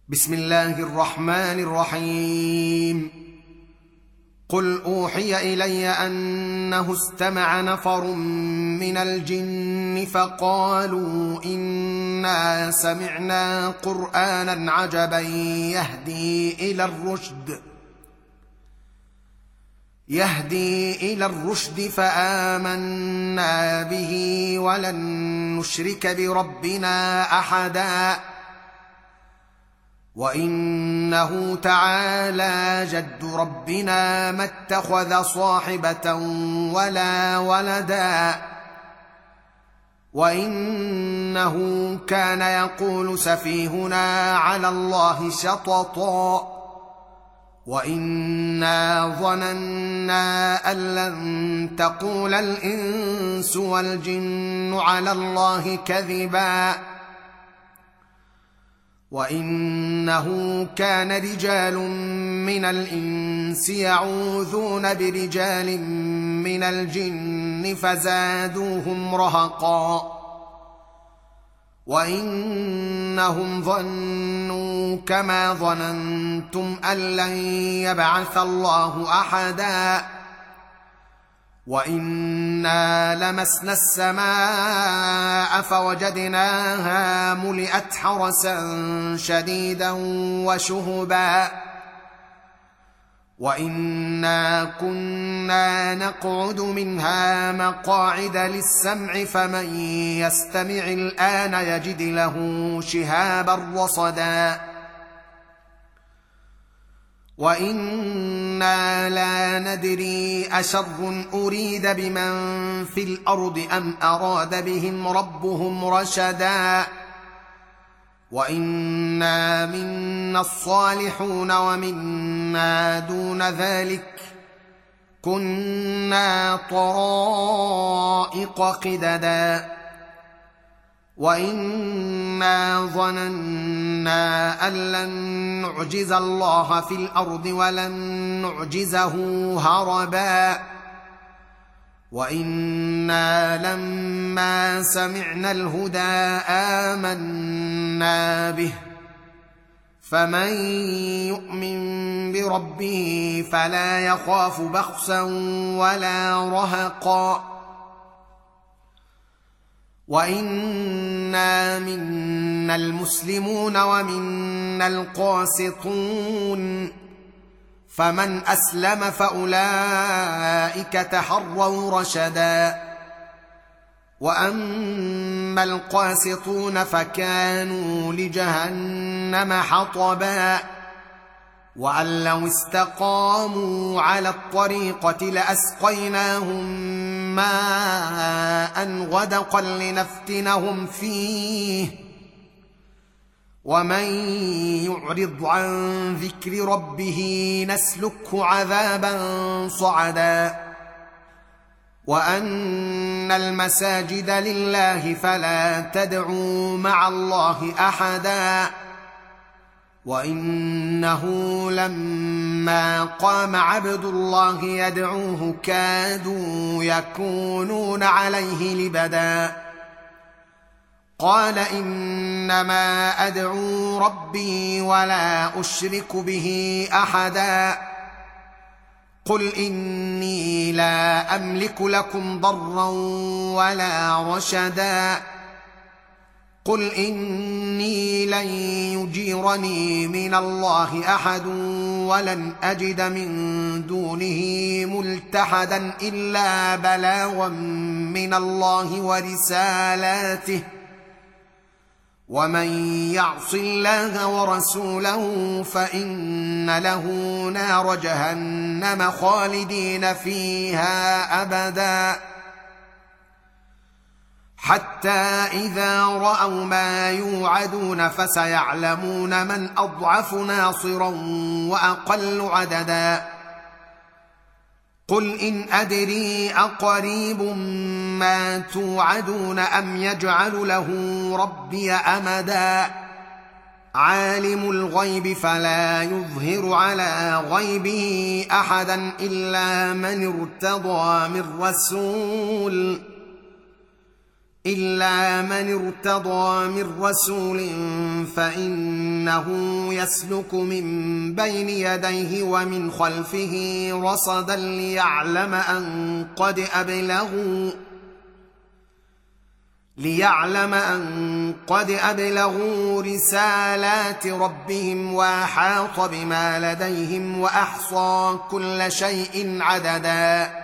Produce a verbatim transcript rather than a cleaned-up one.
بسم الله الرحمن الرحيم. قل اوحي الي انه استمع نفر من الجن فقالوا انا سمعنا قرانا عجبا يهدي الى الرشد يهدي الى الرشد فآمنا به ولن نشرك بربنا احدا وانه تعالى جد ربنا ما اتخذ صاحبة ولا ولدا وانه كان يقول سفيهنا على الله شططا وانا ظننا ان لن تقول الانس والجن على الله كذبا وانه كان رجال من الانس يعوذون برجال من الجن فزادوهم رهقا وانهم ظنوا كما ظننتم ان لن يبعث الله احدا وانا لمسنا السماء فوجدناها ملئت حرسا شديدا وشهبا وانا كنا نقعد منها مقاعد للسمع فمن يستمع الان يجد له شهابا رصدا وإنا لا ندري أشر أريد بمن في الأرض أم أراد بهم ربهم رشدا وإنا منا الصالحون ومنا دون ذلك كنا طرائق قددا وإنا ظننا أن لن نعجز الله في الأرض ولن نعجزه هربا وإنا لما سمعنا الهدى آمنا به فمن يؤمن بربه فلا يخاف بخسا ولا رهقا وإنا منا المسلمون ومنا القاسطون فمن أسلم فأولئك تحروا رشدا وأما القاسطون فكانوا لجهنم حطبا وأن لو استقاموا على الطريقة لأسقيناهم ماء غدقا لنفتنهم فيه ومن يعرض عن ذكر ربه نسلكه عذابا صعدا وأن المساجد لله فلا تدعوا مع الله أحدا وإنه لما قام عبد الله يدعوه كادوا يكونون عليه لبدا قال إنما أدعو ربي ولا أشرك به أحدا قل إني لا أملك لكم ضرا ولا رشدا قل إني لن يجيرني من الله أحد ولن أجد من دونه ملتحدا إلا بلاغا من الله ورسالاته ومن يعص الله ورسوله فإن له نار جهنم خالدين فيها أبدا حتى إذا رأوا ما يوعدون فسيعلمون من أضعف ناصرا وأقل عددا قل إن أدري أقريب ما توعدون أم يجعل له ربي أمدا عالم الغيب فلا يظهر على غيبه أحدا إلا من ارتضى من رسول إلا من ارتضى من رسول فإنه يسلك من بين يديه ومن خلفه رصدا ليعلم أن قد أبلغوا ليعلم أن قد أبلغوا رسالات ربهم وأحاط بما لديهم وأحصى كل شيء عددا